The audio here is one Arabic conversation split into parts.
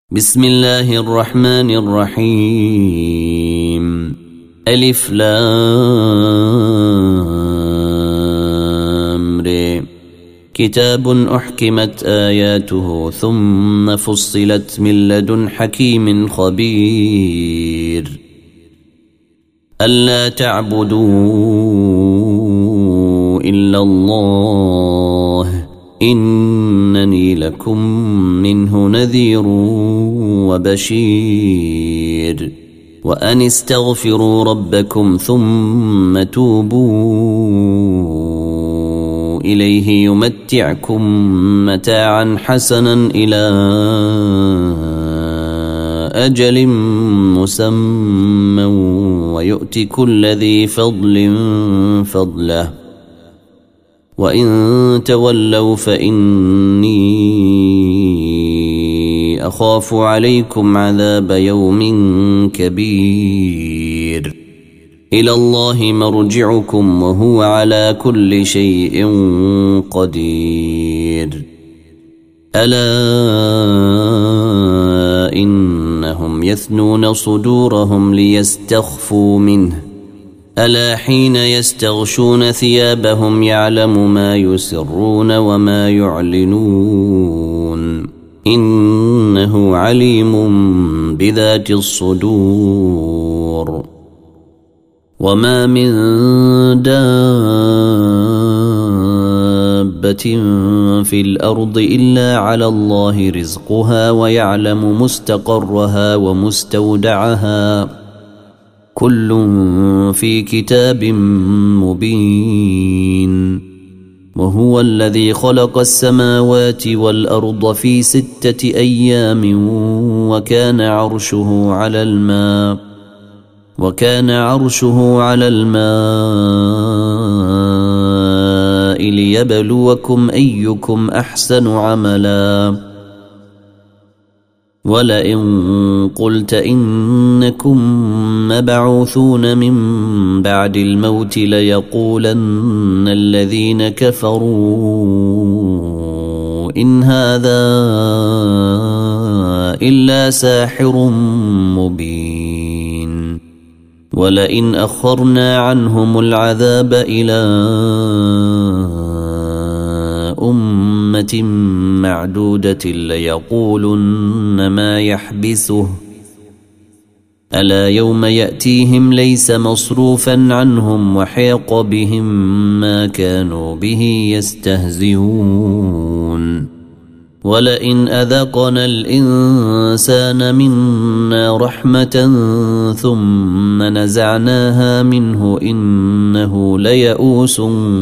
بسم الله الرحمن الرحيم ألف لام ر كتاب أحكمت آياته ثم فصلت من لدن حكيم خبير ألا تعبدوا إلا الله إنني لكم منه نذير وبشير وأن استغفروا ربكم ثم توبوا إليه يمتعكم متاعا حسنا إلى أجل مسمى ويؤتي كل ذي فضل فضله وإن تولوا فإني أخاف عليكم عذاب يوم كبير إلى الله مرجعكم وهو على كل شيء قدير ألا إنهم يثنون صدورهم ليستخفوا منه ألا حين يستغشون ثيابهم يعلم ما يسرون وما يعلنون إنه عليم بذات الصدور وما من دابة في الأرض إلا على الله رزقها ويعلم مستقرها ومستودعها كل في كتاب مبين وهو الذي خلق السماوات والأرض في 6 أيام وكان عرشه على الماء ليبلوكم أيكم أحسن عملا ولئن قلت إنكم مبعوثون من بعد الموت ليقولن الذين كفروا إن هذا إلا ساحر مبين ولئن أخرنا عنهم العذاب إلى أمة معدودة ليقولن ما يحبسه ألا يوم يأتيهم ليس مصروفا عنهم وحيق بهم ما كانوا به يستهزئون ولئن أذقنا الإنسان منا رحمة ثم نزعناها منه إنه ليئوس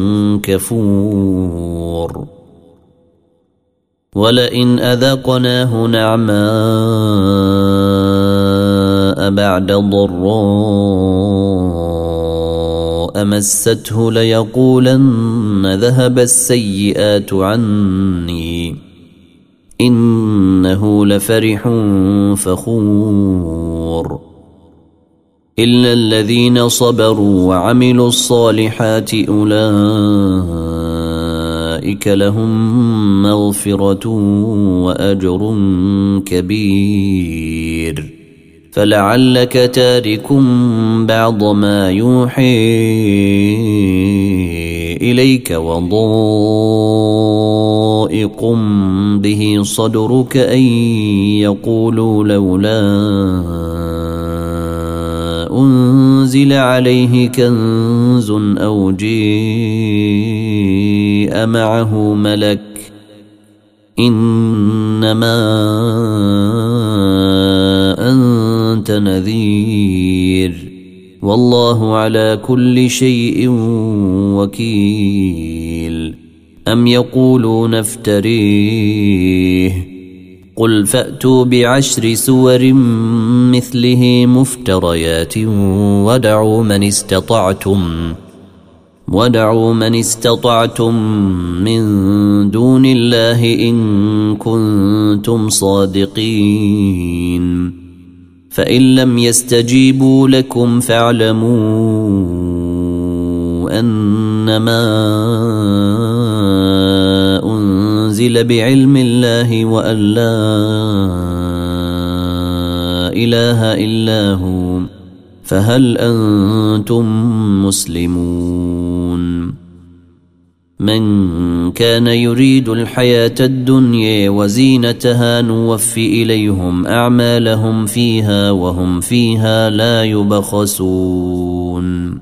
كفور ولئن أذقناه نعماء بعد ضراء مسته ليقولن ذهب السيئات عني إنه لفرح فخور إلا الذين صبروا وعملوا الصالحات أولئك لهم مغفرة وأجر كبير فلعلك تارك بعض ما يوحي إليك وضائق به صدرك أن يقولوا لولا أنزل عليه كنز أو جيء معه ملك إنما أنت نذير والله على كل شيء وكيل أم يقولون افتريه قل فأتوا ب10 سور مثله مفتريات ودعوا من استطعتم من دون الله إن كنتم صادقين فإن لم يستجيبوا لكم فاعلموا أنما أنزل بعلم الله وأن لا إله إلا هو فهل أنتم مسلمون من كان يريد الحياة الدنيا وزينتها نوفي إليهم أعمالهم فيها وهم فيها لا يبخسون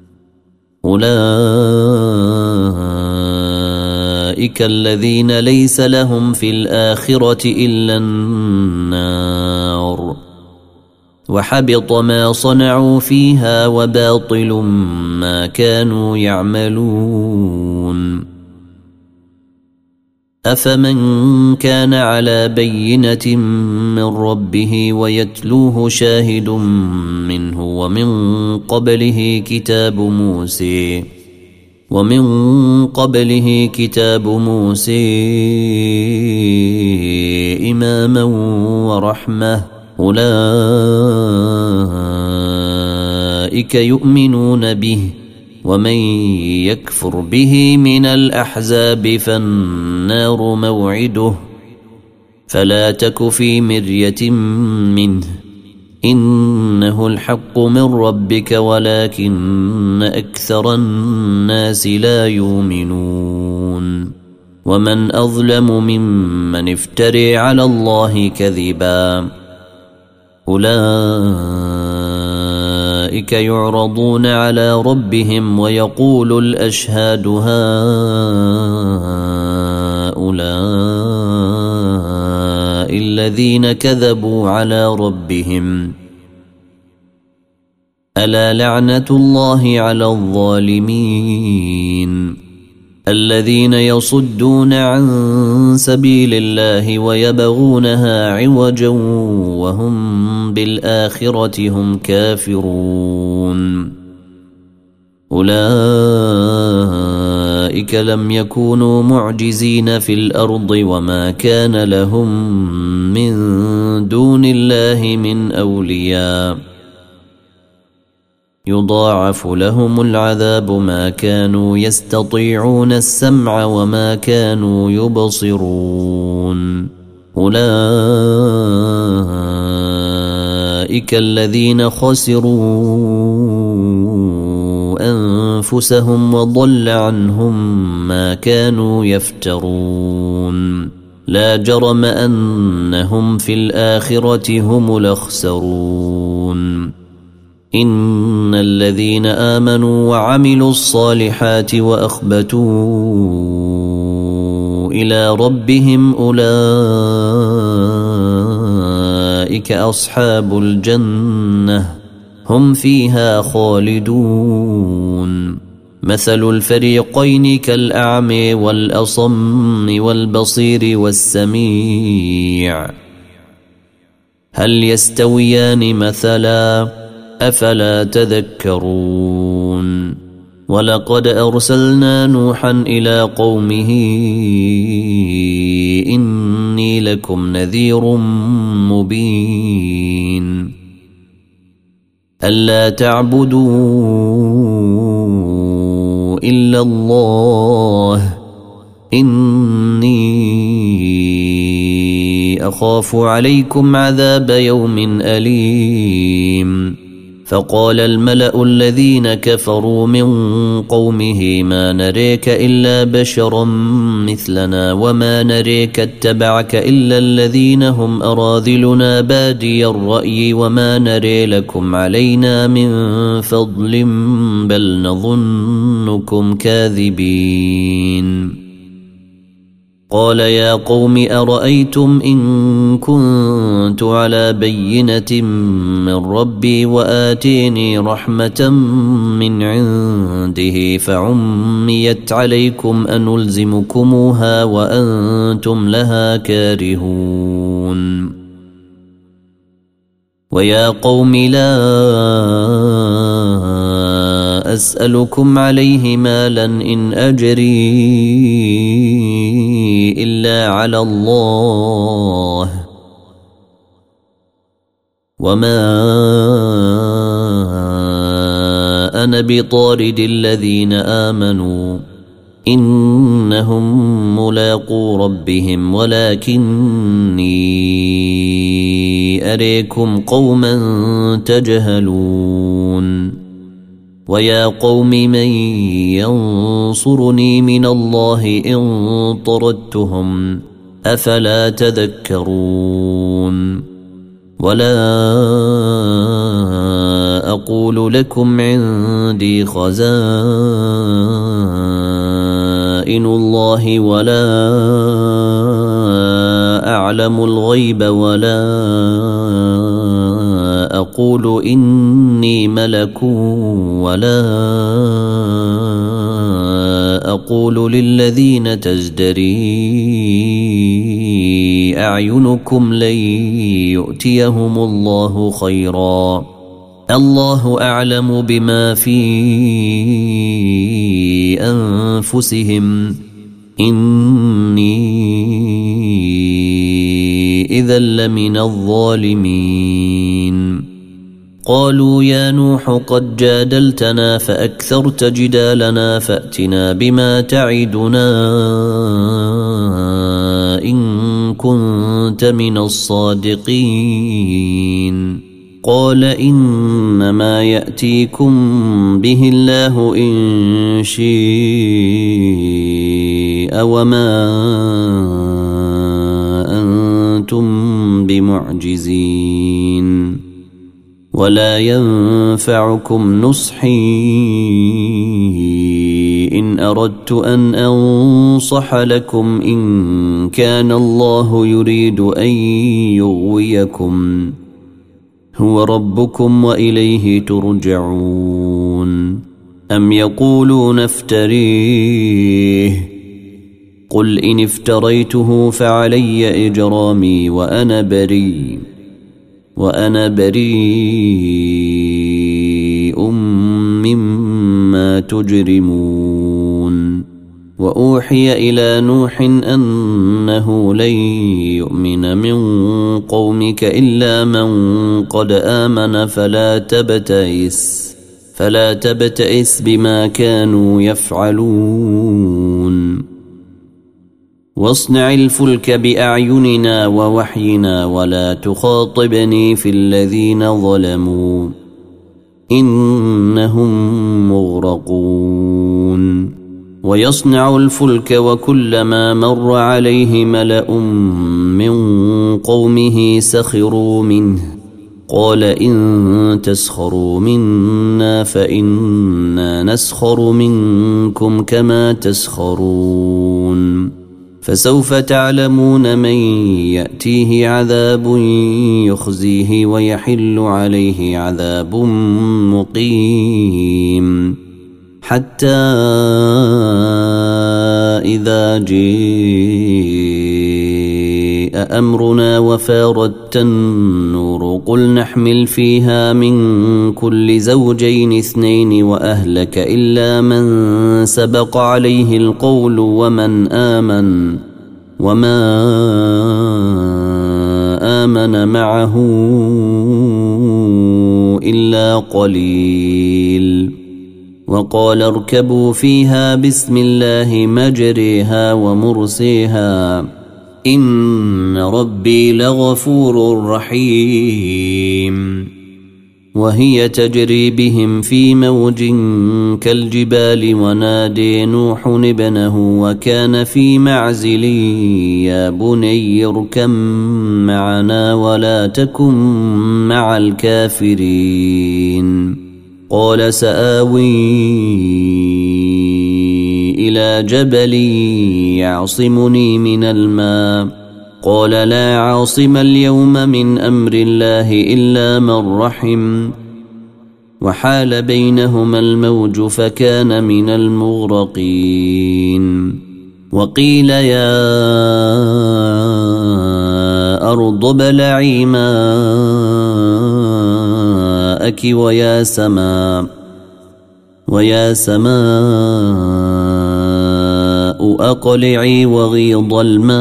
أولئك الذين ليس لهم في الآخرة إلا النار وحبط ما صنعوا فيها وباطل ما كانوا يعملون أفمن كان على بينة من ربه ويتلوه شاهد منه ومن قبله كتاب موسى إماما ورحمة أولئك يؤمنون به ومن يكفر به من الأحزاب فالنار موعده فلا تك في مرية منه إنه الحق من ربك ولكن أكثر الناس لا يؤمنون ومن أظلم ممن افتري على الله كذبا أولئك يعرضون على ربهم ويقول الأشهاد هؤلاء الذين كذبوا على ربهم ألا لعنة الله على الظالمين الذين يصدون عن سبيل الله ويبغونها عوجا وهم بالآخرة هم كافرون أولئك لم يكونوا معجزين في الأرض وما كان لهم من دون الله من أولياء يضاعف لهم العذاب ما كانوا يستطيعون السمع وما كانوا يبصرون أولئك الذين خسروا أنفسهم وضل عنهم ما كانوا يفترون لا جرم أنهم في الآخرة هم الأخسرون إن الذين آمنوا وعملوا الصالحات وأخبتوا إلى ربهم أولئك أصحاب الجنة هم فيها خالدون مثل الفريقين كالأعمى والأصم والبصير والسميع هل يستويان مثلا أفلا تذكرون ولقد أرسلنا نوحا إلى قومه إني لكم نذير مبين ألا تعبدوا إلا الله إني أخاف عليكم عذاب يوم أليم فقال الملأ الذين كفروا من قومه ما نريك إلا بشرا مثلنا وما نريك اتبعك إلا الذين هم أراذلنا بادي الرأي وما نري لكم علينا من فضل بل نظنكم كاذبين قال يا قوم أرأيتم إن كنت على بينة من ربي وآتيني رحمة من عنده فعميت عليكم أنلزمكموها وأنتم لها كارهون ويا قوم لا أسألكم عليه مالا إن أجري إلا على الله وما أنا بطارد الذين آمنوا إنهم ملاقو ربهم ولكني أريكم قوما تجهلون ويا قوم من ينصرني من الله إن طردتهم أفلا تذكرون ولا أقول لكم عندي خزائن الله ولا أعلم الغيب ولا أقول إني ملك ولا أقول للذين تزدري أعينكم لن يؤتيهم الله خيرا الله أعلم بما في أنفسهم إني إذا لمن الظالمين قالوا يا نوح قد جادلتنا فأكثرت جدالنا فأتنا بما تعدنا إن كنت من الصادقين قال إنما يأتيكم به الله إن شاء وما أنتم بمعجزين ولا ينفعكم نصحي إن أردت أن أنصح لكم إن كان الله يريد أن يغويكم هو ربكم وإليه ترجعون أم يقولون افتريه قل إن افتريته فعلي إجرامي وأنا بريء مما تجرمون وأوحي إلى نوح أنه لن يؤمن من قومك إلا من قد آمن فلا تبتئس بما كانوا يفعلون واصنع الفلك بأعيننا ووحينا ولا تخاطبني في الذين ظلموا إنهم مغرقون ويصنع الفلك وكلما مر عليه ملأ من قومه سخروا منه قال إن تسخروا منا فإنا نسخر منكم كما تسخرون فسوف تعلمون من يأتيه عذاب يخزيه ويحل عليه عذاب مقيم حتى إذا جاء أمرنا وفارت النور قل نحمل فيها من كل زوجين 2 وأهلك إلا من سبق عليه القول ومن آمن وما آمن معه إلا قليل وقال اركبوا فيها بسم الله مجريها ومرسيها إن ربي لغفور رحيم وهي تجري بهم في موج كالجبال ونادي نوح ابنه وكان في معزل يا بني اركب معنا ولا تكن مع الكافرين قال سآوي إلى جبل يعصمني من الماء قال لا عاصم اليوم من أمر الله إلا من رحم وحال بينهما الموج فكان من المغرقين وقيل يا أرض ابلعي ماءك ويا سماء أقلعي وغيض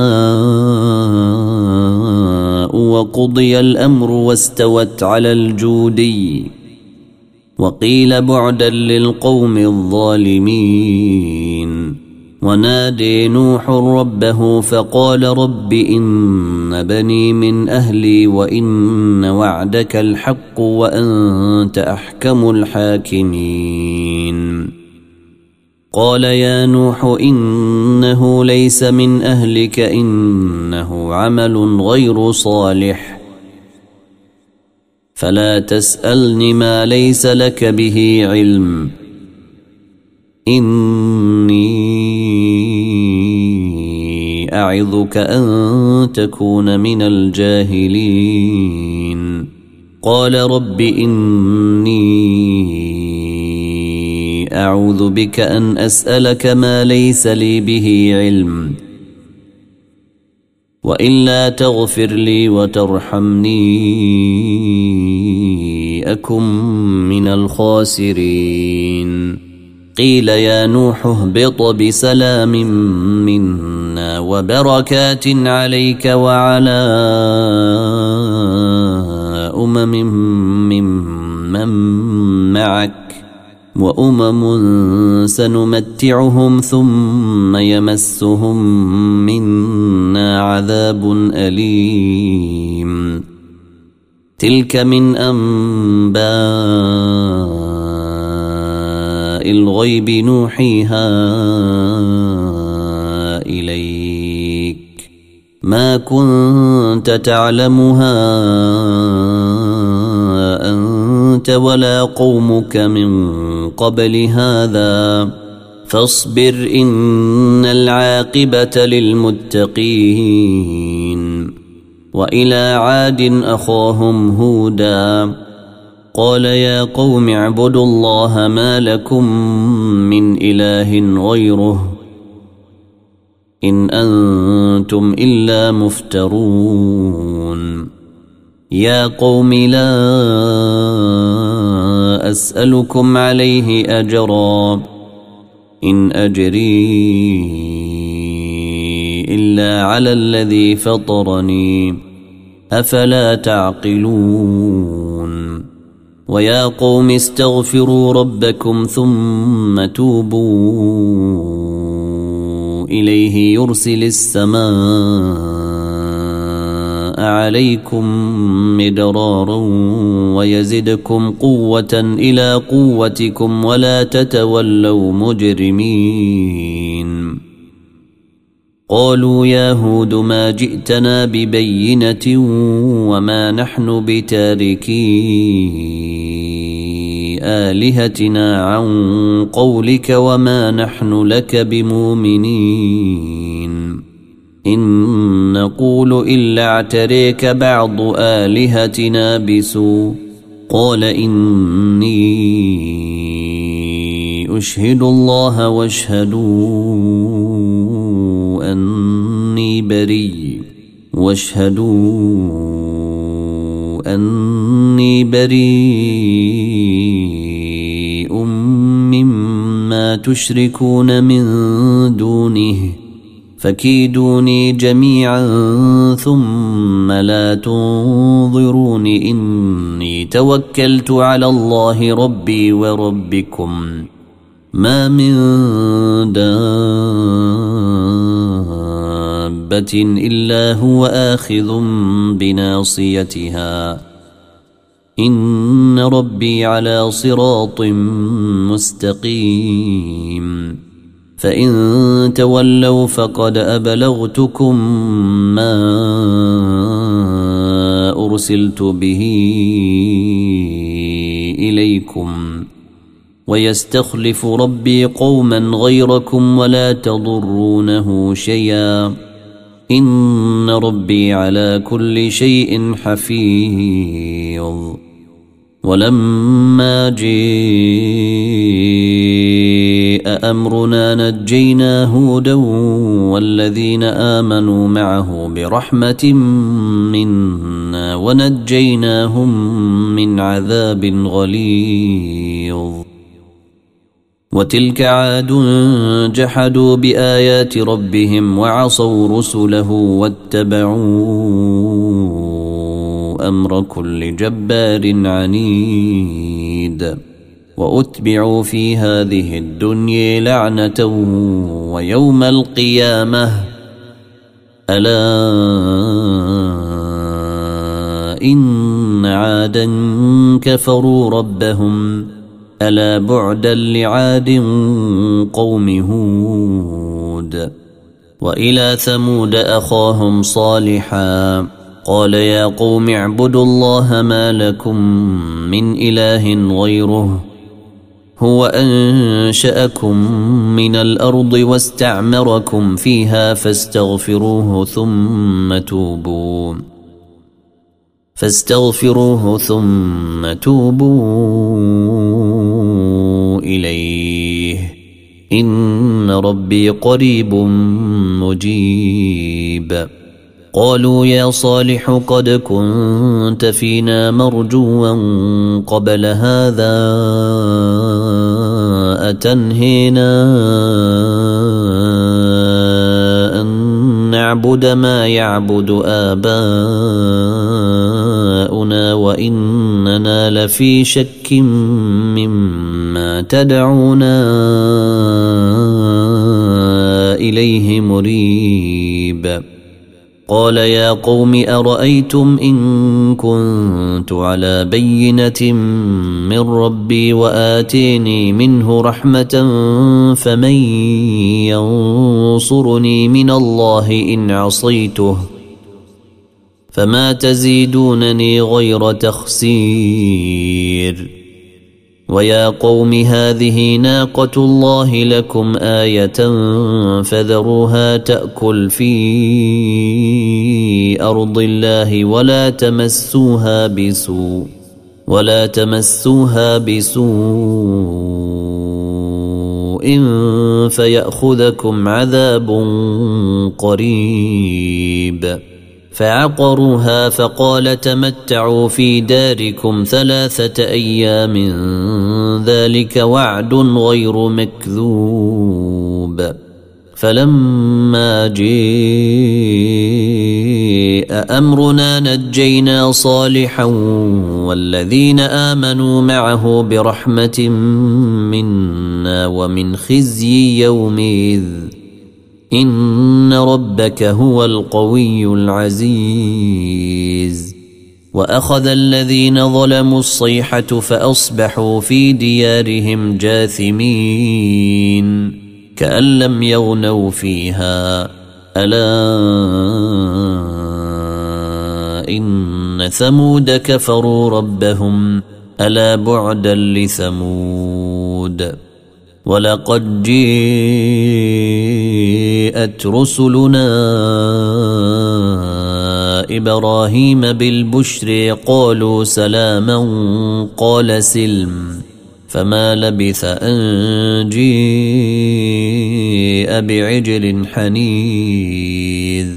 الماء وقضي الأمر واستوت على الجودي وقيل بعدا للقوم الظالمين ونادي نوح ربه فقال رب إن بني من أهلي وإن وعدك الحق وأنت أحكم الحاكمين قال يا نوح إنه ليس من أهلك إنه عمل غير صالح فلا تسألني ما ليس لك به علم إني أعظك أن تكون من الجاهلين قال رب إني أعوذ بك أن أسألك ما ليس لي به علم وإلا تغفر لي وترحمني أكن من الخاسرين قيل يا نوح اهبط بسلام منا وبركات عليك وعلى ممن معك وأمم سنمتعهم ثم يمسهم منا عذاب أليم تلك من أنباء الغيب نوحيها إليك ما كنت تعلمها أنت ولا قومك من قبل هذا فاصبر إن العاقبة للمتقين وإلى عاد أخاهم هودا قال يا قوم اعبدوا الله ما لكم من إله غيره إن أنتم إلا مفترون يا قوم لا أسألكم عليه أجرا إن أجري إلا على الذي فطرني أفلا تعقلون ويا قوم استغفروا ربكم ثم توبوا إليه يرسل السماء عليكم مدرارا ويزدكم قوة إلى قوتكم ولا تتولوا مجرمين قالوا يا هود ما جئتنا ببينة وما نحن بتاركي آلهتنا عن قولك وما نحن لك بمؤمنين إن نقول إلا اعتريك بعض آلهتنا بسوء قال إني أشهد الله واشهدوا أني بريء مما تشركون من دونه فكيدوني جميعا ثم لا تنظرون إني توكلت على الله ربي وربكم ما من دابة إلا هو آخذ بناصيتها إن ربي على صراط مستقيم فإن تولوا فقد أبلغتكم ما أرسلت به إليكم ويستخلف ربي قوما غيركم ولا تضرونه شيئا إن ربي على كل شيء حفيظ ولما جاء أمرنا نجينا هودا والذين آمنوا معه برحمة منا ونجيناهم من عذاب غليظ وتلك عاد جحدوا بآيات ربهم وعصوا رسله واتبعوا أمر كل جبار عنيد وأتبعوا في هذه الدنيا لعنة ويوم القيامة ألا إن عادا كفروا ربهم ألا بعدا لعاد قوم هود. وإلى ثمود أخاهم صالحا قال يا قوم اعبدوا الله ما لكم من إله غيره هو أنشأكم من الأرض واستعمركم فيها فاستغفروه ثم توبوا إليه إن ربي قريب مجيب. قالوا يا صالح قد كنت فينا مرجوا قبل هذا أتنهينا أن نعبد ما يعبد آباؤنا وإننا لفي شك مما تدعونا إليه مريب. قال يا قوم أرأيتم إن كنت على بينة من ربي وآتيني منه رحمة فمن ينصرني من الله إن عصيته فما تزيدونني غير تخسير. ويا قوم هذه ناقة الله لكم آية فذروها تأكل في أرض الله ولا تمسوها بسوء فيأخذكم عذاب قريب. فعقروها فقال تمتعوا في داركم 3 أيام ذلك وعد غير مكذوب. فلما جاء أمرنا نجينا صالحا والذين آمنوا معه برحمة منا ومن خزي يومئذ إن ربك هو القوي العزيز. وأخذ الذين ظلموا الصيحة فأصبحوا في ديارهم جاثمين كأن لم يغنوا فيها ألا إن ثمود كفروا ربهم ألا بعدا لثمود. ولقد جاءت رسلنا إبراهيم بالبشر قالوا سلاما قال سلم فما لبث أن جاء بعجل حنيذ.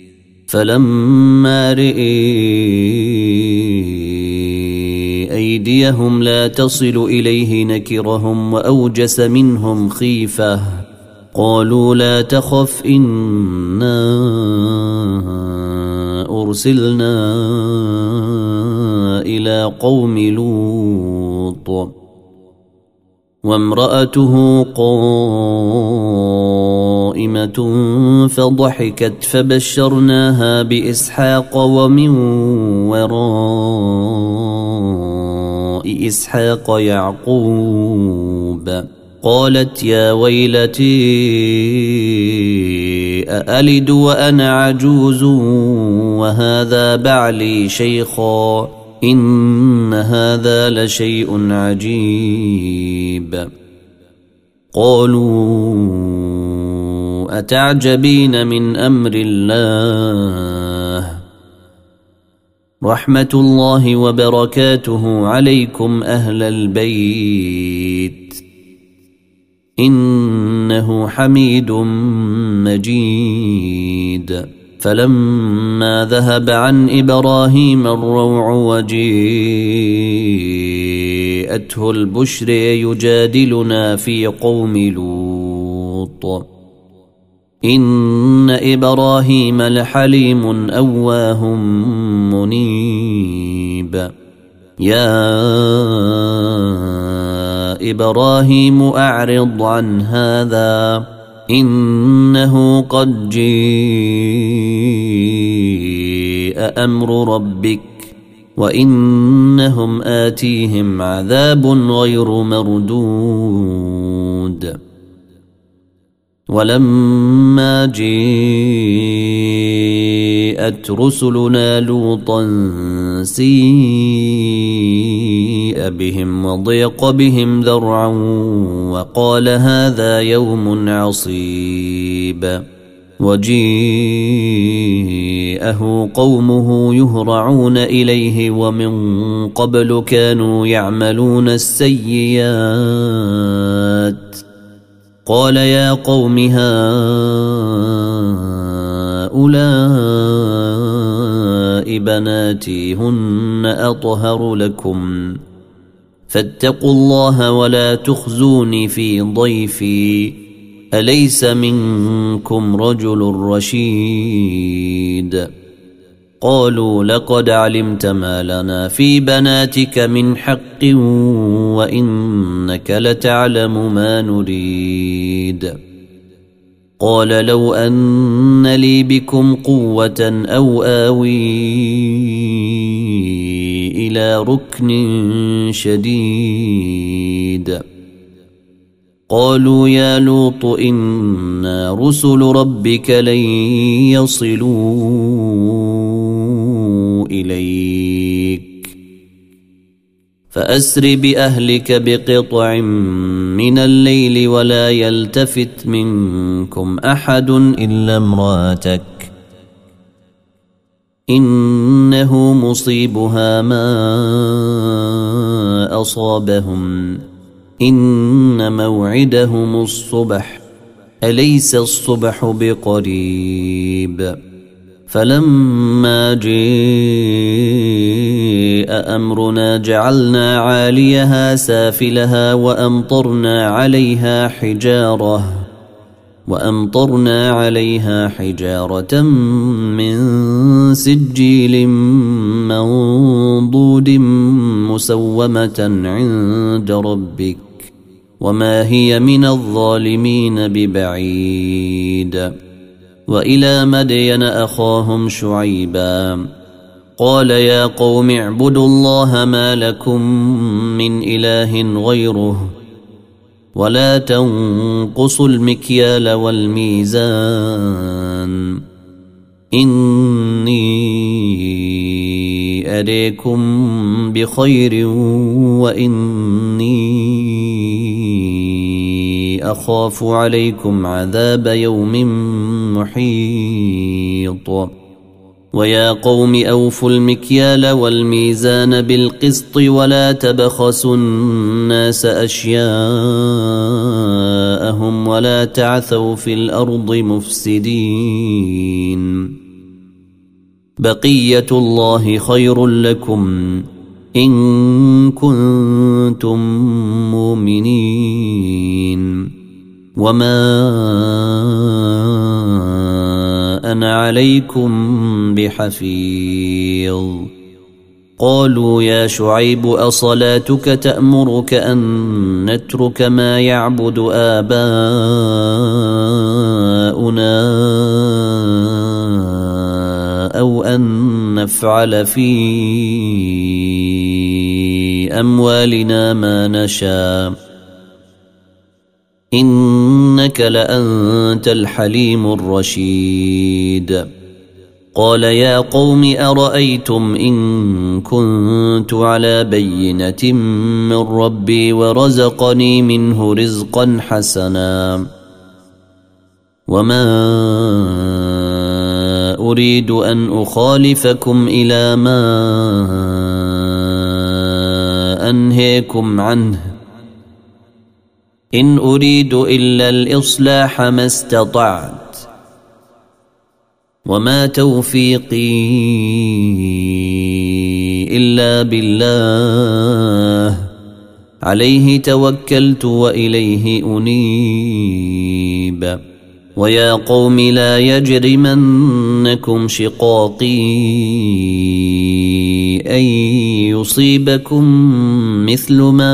فلما رئي أيديهم لا تصل إليه نكرهم وأوجس منهم خيفة قالوا لا تخف إنا أرسلنا إلى قوم لوط وامرأته قائمة فضحكت فبشرناها بإسحاق ومن وراء إسحاق يعقوب. قالت يا ويلتي أألد وأنا عجوز وهذا بعلي شيخا إن هذا لشيء عجيب. قالوا أتعجبين من أمر الله رحمة الله وبركاته عليكم أهل البيت إنه حميد مجيد. فلما ذهب عن إبراهيم الروع وجاءته البشر يجادلنا في قوم لوط إن إبراهيم لحليم أواه منيب. يا إبراهيم أعرض عن هذا إنه قد جاء أمر ربك وإنهم آتيهم عذاب غير مردود ولما جاءت رسلنا لوطا سيء بهم وضيق بهم ذرعا وقال هذا يوم عصيب وجيءه قومه يهرعون إليه ومن قبل كانوا يعملون السيئات قال يا قوم هؤلاء بناتي هن أطهر لكم فاتقوا الله ولا تخزوني في ضيفي أليس منكم رجل رشيد قالوا لقد علمت ما لنا في بناتك من حق وإنك لتعلم ما نريد قال لو أن لي بكم قوة أو آوي إلى ركن شديد قالوا يا لوط إنا رسل ربك لن يصلوا إليك فأسر بأهلك بقطع من الليل ولا يلتفت منكم أحد إلا امرأتك إنه مصيبها ما أصابهم إن موعدهم الصبح أليس الصبح بقريب فلما جاء أمرنا جعلنا عاليها سافلها وأمطرنا عليها حجارة من سجيل منضود مسومة عند ربك وما هي من الظالمين ببعيد وإلى مدين أخاهم شعيبا قال يا قوم اعبدوا الله ما لكم من إله غيره ولا تنقصوا المكيال والميزان إني أريكم بخير وإني أخاف عليكم عذاب يوم محيط ويا قوم أوفوا المكيال والميزان بالقسط ولا تبخسوا الناس أشياءهم ولا تعثوا في الأرض مفسدين بقية الله خير لكم إن كنتم مؤمنين وما أنا عليكم بحفيظ قالوا يا شعيب أصلاتك تأمرك أن نترك ما يعبد آباؤنا أو أن نفعل في أموالنا ما نشاء إنك لأنت الحليم الرشيد قال يا قوم أرأيتم إن كنت على بينة من ربي ورزقني منه رزقا حسنا وما أريد أن أخالفكم إلى ما أنهيكم عنه إن أريد إلا الإصلاح ما استطعت وما توفيقي إلا بالله عليه توكلت وإليه أنيب ويا قوم لا يجرمنكم شقاقي أن يصيبكم مثل ما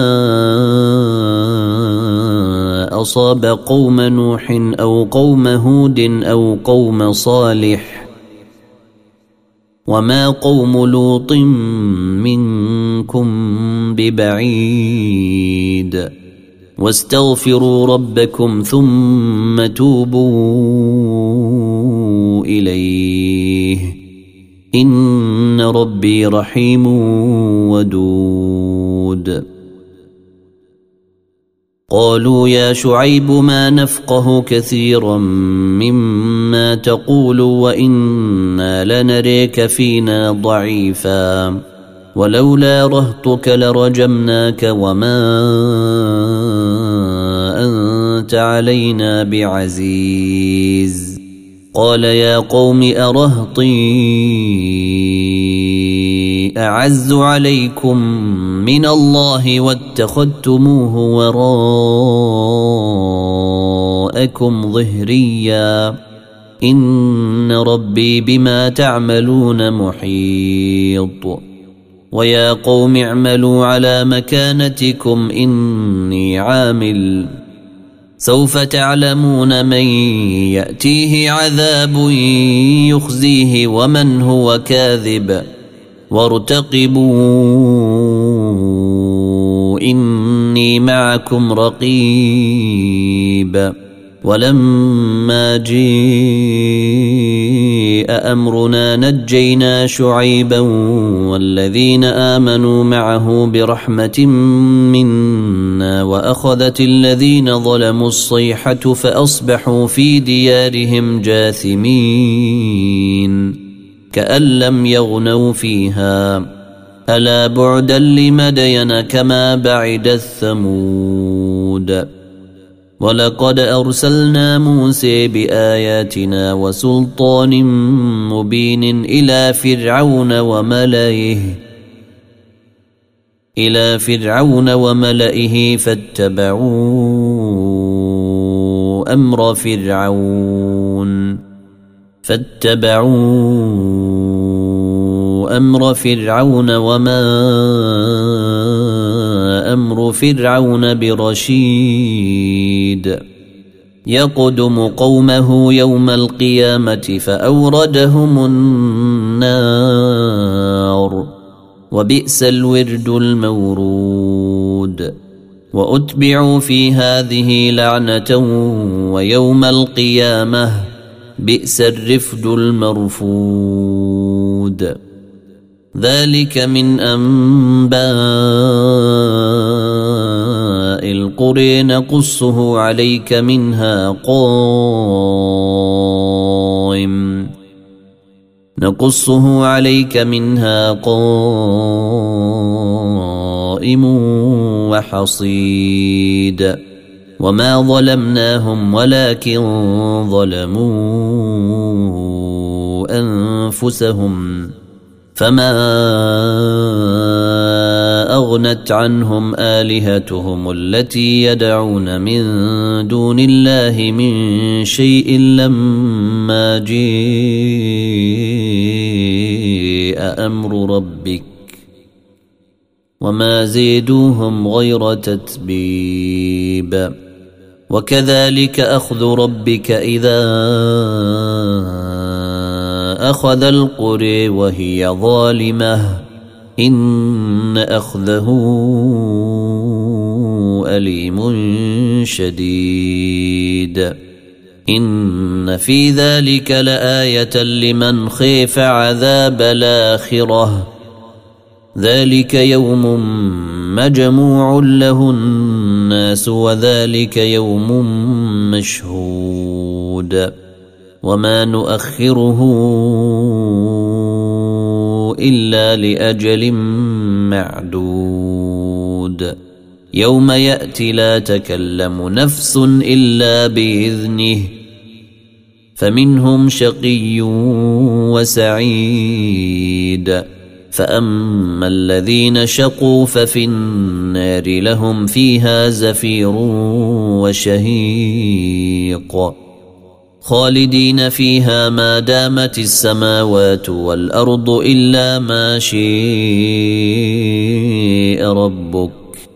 أصاب قوم نوح أو قوم هود أو قوم صالح وما قوم لوط منكم ببعيد واستغفروا ربكم ثم توبوا إليه إن ربي رحيم ودود. قالوا يا شعيب ما نفقه كثيرا مما تقول وإنا لنريك فينا ضعيفا ولولا رهطك لرجمناك وما أنت علينا بعزيز. قال يا قوم أرهطي أعز عليكم من الله واتخذتموه وراءكم ظهريا إن ربي بما تعملون محيط. ويا قوم اعملوا على مكانتكم إني عامل سوف تعلمون من يأتيه عذاب يخزيه ومن هو كاذب وارتقبوا إني معكم رقيب. ولما جاء أمرنا نجينا شعيبا والذين آمنوا معه برحمة منا وأخذت الذين ظلموا الصيحة فأصبحوا في ديارهم جاثمين كأن لم يغنوا فيها ألا بعدا لمدين كما بعد الثمود. ولقد أرسلنا موسى بآياتنا وسلطان مبين إلى فرعون وملئه فاتبعوا أمر فرعون وما أمر فرعون برشيد. يقدم قومه يوم القيامة فأوردهم النار وبئس الورد المورود. وأتبعوا في هذه لعنة ويوم القيامة بئس الرفد المرفود. ذلك من أنباء القرى نقصه عليك منها قائم وحصيد. وما ظلمناهم ولكن ظلموا أنفسهم فما أغنت عنهم آلهتهم التي يدعون من دون الله من شيء لما جاء أمر ربك وما زيدوهم غير تتبيب. وكذلك أخذ ربك إذا أخذ القرى وهي ظالمة إن أخذه أليم شديد. إن في ذلك لآية لمن خيف عذاب الآخرة ذلك يوم مجموع له الناس وذلك يوم مشهود. وما نؤخره إلا لأجل معدود. يوم يأتي لا تكلم نفس إلا بإذنه فمنهم شقي وسعيد. فأما الذين شقوا ففي النار لهم فيها زفير وشهيق خالدين فيها ما دامت السماوات والأرض إلا ما شاء ربك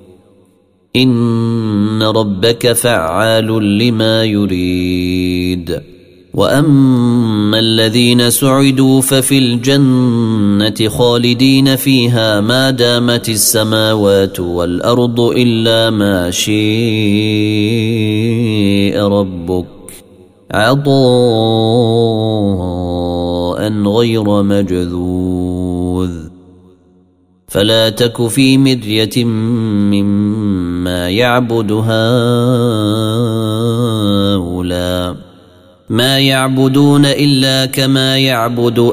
إن ربك فعال لما يريد. وأما الذين سعدوا ففي الجنة خالدين فيها ما دامت السماوات والأرض إلا ما شاء ربك عطاء غير مجذوذ. فلا تك في مرية مما يعبد هؤلاء ما يعبدون إلا كما يعبد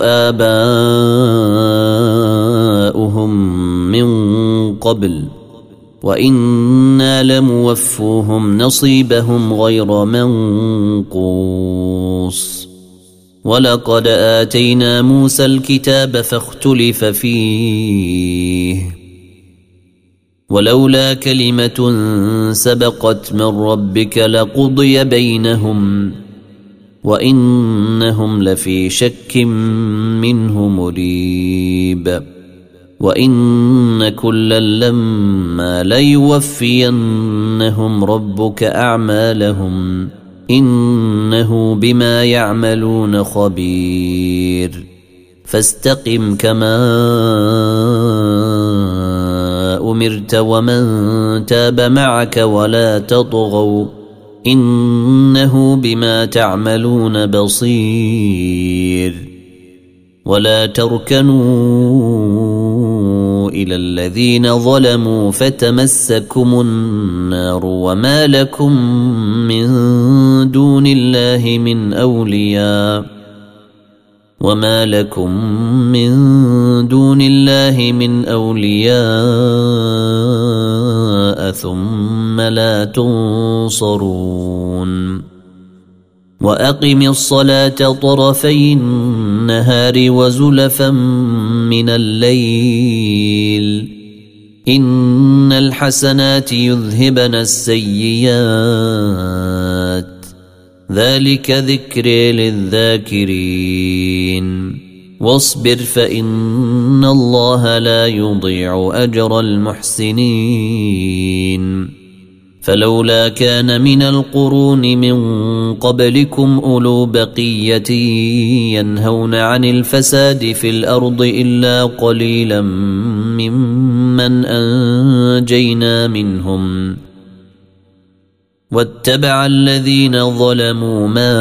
آباؤهم من قبل وإنا لموفوهم نصيبهم غير منقوص. ولقد آتينا موسى الكتاب فاختلف فيه ولولا كلمة سبقت من ربك لقضي بينهم وإنهم لفي شك منه مريب. وإن كلا لما ليوفينهم ربك أعمالهم إنه بما يعملون خبير. فاستقم كما أمرت ومن تاب معك ولا تطغوا إنه بما تعملون بصير. ولا تركنوا إلى الذين ظلموا فتمسكم النار وما لكم من دون الله من أولياء ثم لا تنصرون. وأقم الصلاة طرفي النهار وزلفا من الليل إن الحسنات يذهبن السيئات ذلك ذكر للذاكرين. واصبر فإن الله لا يضيع أجر المحسنين. فلولا كان من القرون من قبلكم أولو بقية ينهون عن الفساد في الأرض إلا قليلا ممن أنجينا منهم واتبع الذين ظلموا ما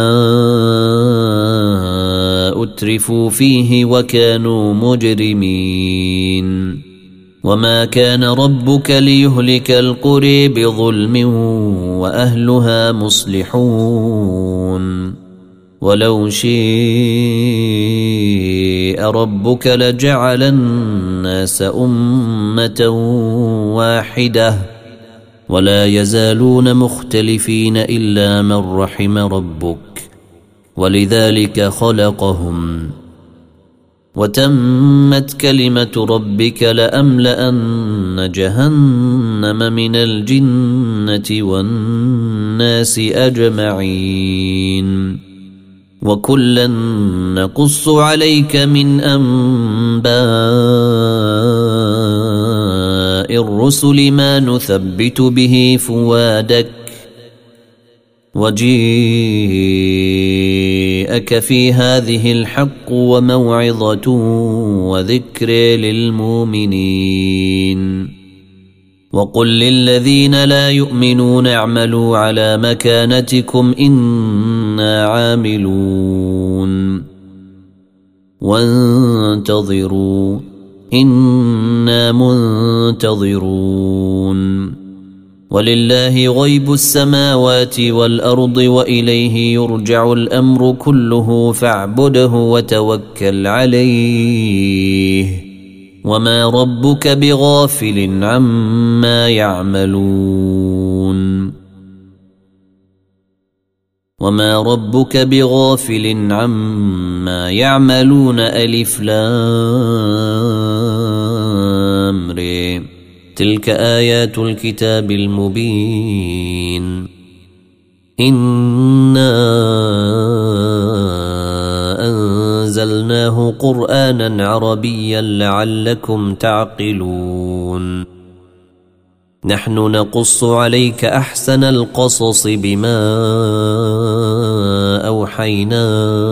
أترفوا فيه وكانوا مجرمين. وما كان ربك ليهلك القرى بظلم وأهلها مصلحون. ولو شاء ربك لجعل الناس أمة واحدة ولا يزالون مختلفين إلا من رحم ربك ولذلك خلقهم. وتمت كلمة ربك لأملأن جهنم من الجنة والناس أجمعين. وكلا نقص عليك من أنباء الرسل ما نثبت به فؤادك وجيءك في هذه الحق وموعظة وذكر للمؤمنين. وقل للذين لا يؤمنون اعملوا على مكانتكم إنا عاملون وانتظروا إنا منتظرون. ولله غيب السماوات والأرض وإليه يرجع الأمر كله فاعبده وتوكل عليه وما ربك بغافل عما يعملون ألف لام ر تلك آيات الكتاب المبين. إنا قرآنا عربيا لعلكم تعقلون نحن نقص عليك أحسن القصص بما أوحينا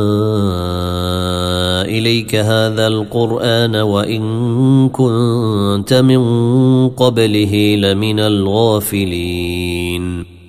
إليك هذا القرآن وإن كنت من قبله لمن الغافلين